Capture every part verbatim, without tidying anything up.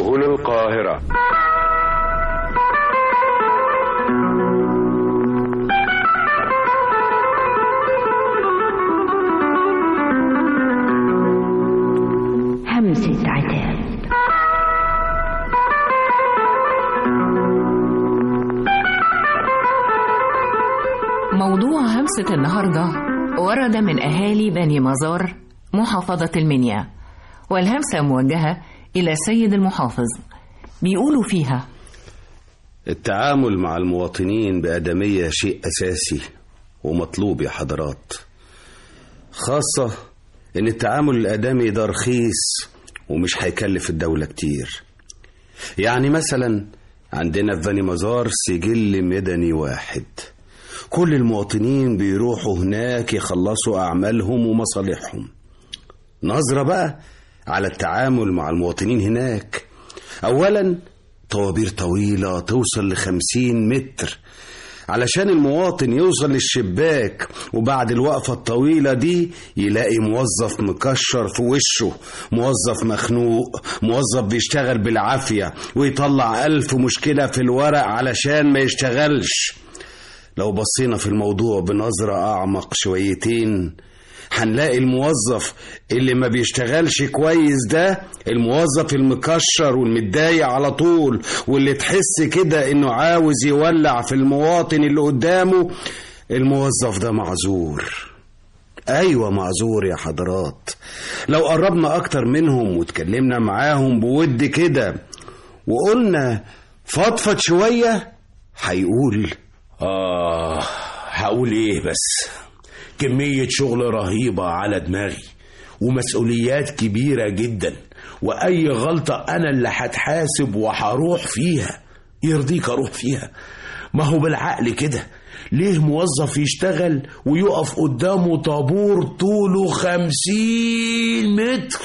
سبل القاهرة. همسة عتاب. موضوع همسة النهاردة ورد من أهالي بني مزار محافظة المنيا، والهمسة موجهة إلى سيد المحافظ. بيقولوا فيها: التعامل مع المواطنين بآدمية شيء أساسي ومطلوب يا حضرات، خاصة إن التعامل الآدمي ده رخيص ومش هيكلف الدولة كتير. يعني مثلا عندنا في بني مزار سجل مدني واحد، كل المواطنين بيروحوا هناك يخلصوا أعمالهم ومصالحهم. نظرة بقى على التعامل مع المواطنين هناك. أولا طوابير طويلة توصل لخمسين متر علشان المواطن يوصل للشباك، وبعد الوقفة الطويلة دي يلاقي موظف مكشر في وشه، موظف مخنوق، موظف بيشتغل بالعافية ويطلع ألف مشكلة في الورق علشان ما يشتغلش. لو بصينا في الموضوع بنظرة أعمق شويتين هنلاقي الموظف اللي ما بيشتغلش كويس ده الموظف المكشر والمتضايق على طول، واللي تحس كده انه عاوز يولع في المواطن اللي قدامه. الموظف ده معذور، ايوه معذور يا حضرات. لو قربنا اكتر منهم واتكلمنا معاهم بود كده وقلنا فضفض شوية هيقول: آه هقول إيه بس، كمية شغل رهيبة على دماغي ومسؤوليات كبيرة جدا، وأي غلطة أنا اللي هتحاسب وهروح فيها. يرضيك أروح فيها؟ ما هو بالعقل كده. ليه موظف يشتغل ويقف قدامه طابور طوله خمسين متر؟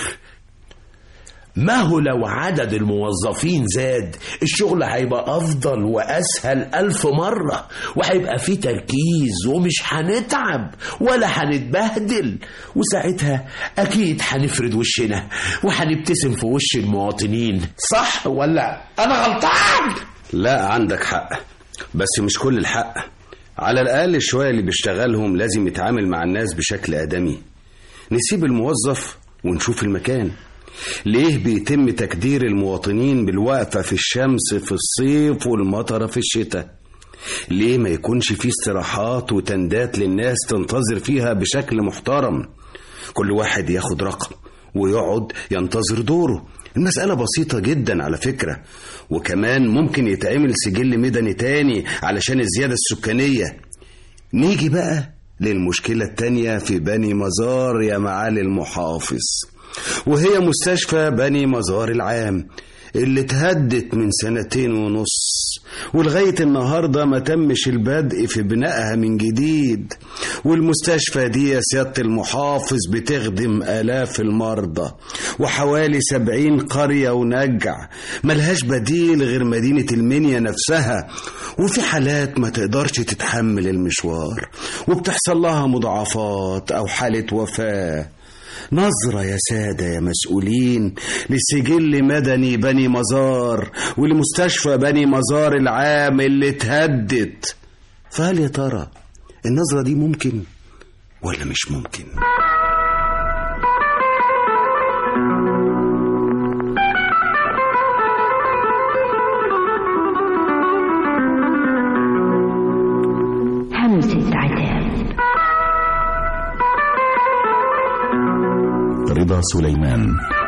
ما هو لو عدد الموظفين زاد الشغل هيبقى أفضل وأسهل ألف مرة، وهيبقى فيه تركيز ومش هنتعب ولا هنتبهدل، وساعتها أكيد هنفرد وشنا وهنبتسم في وش المواطنين. صح ولا أنا غلطان؟ لا عندك حق، بس مش كل الحق. على الأقل شوية اللي بيشتغلهم لازم يتعامل مع الناس بشكل آدمي. نسيب الموظف ونشوف المكان. ليه بيتم تكدير المواطنين بالوقفة في الشمس في الصيف والمطر في الشتاء؟ ليه ما يكونش فيه استراحات وتندات للناس تنتظر فيها بشكل محترم؟ كل واحد ياخد رقم ويقعد ينتظر دوره. المسألة بسيطة جدا على فكرة، وكمان ممكن يتعمل سجل مدني تاني علشان الزيادة السكانية. نيجي بقى للمشكلة التانية في بني مزار يا معالي المحافظ، وهي مستشفى بني مزار العام اللي اتهدت من سنتين ونص ولغاية النهاردة ما تمش البدء في بنائها من جديد. والمستشفى دي يا سيادة المحافظ بتخدم آلاف المرضى وحوالي سبعين قرية ونجع، ملهاش بديل غير مدينة المنيا نفسها. وفي حالات ما تقدرش تتحمل المشوار وبتحصل لها مضاعفات أو حالة وفاة. نظرة يا سادة يا مسؤولين لسجل مدني بني مزار ولمستشفى بني مزار العام اللي اتهدت. فهل يا ترى النظرة دي ممكن ولا مش ممكن؟ همسة عتاب. رضا سليمان.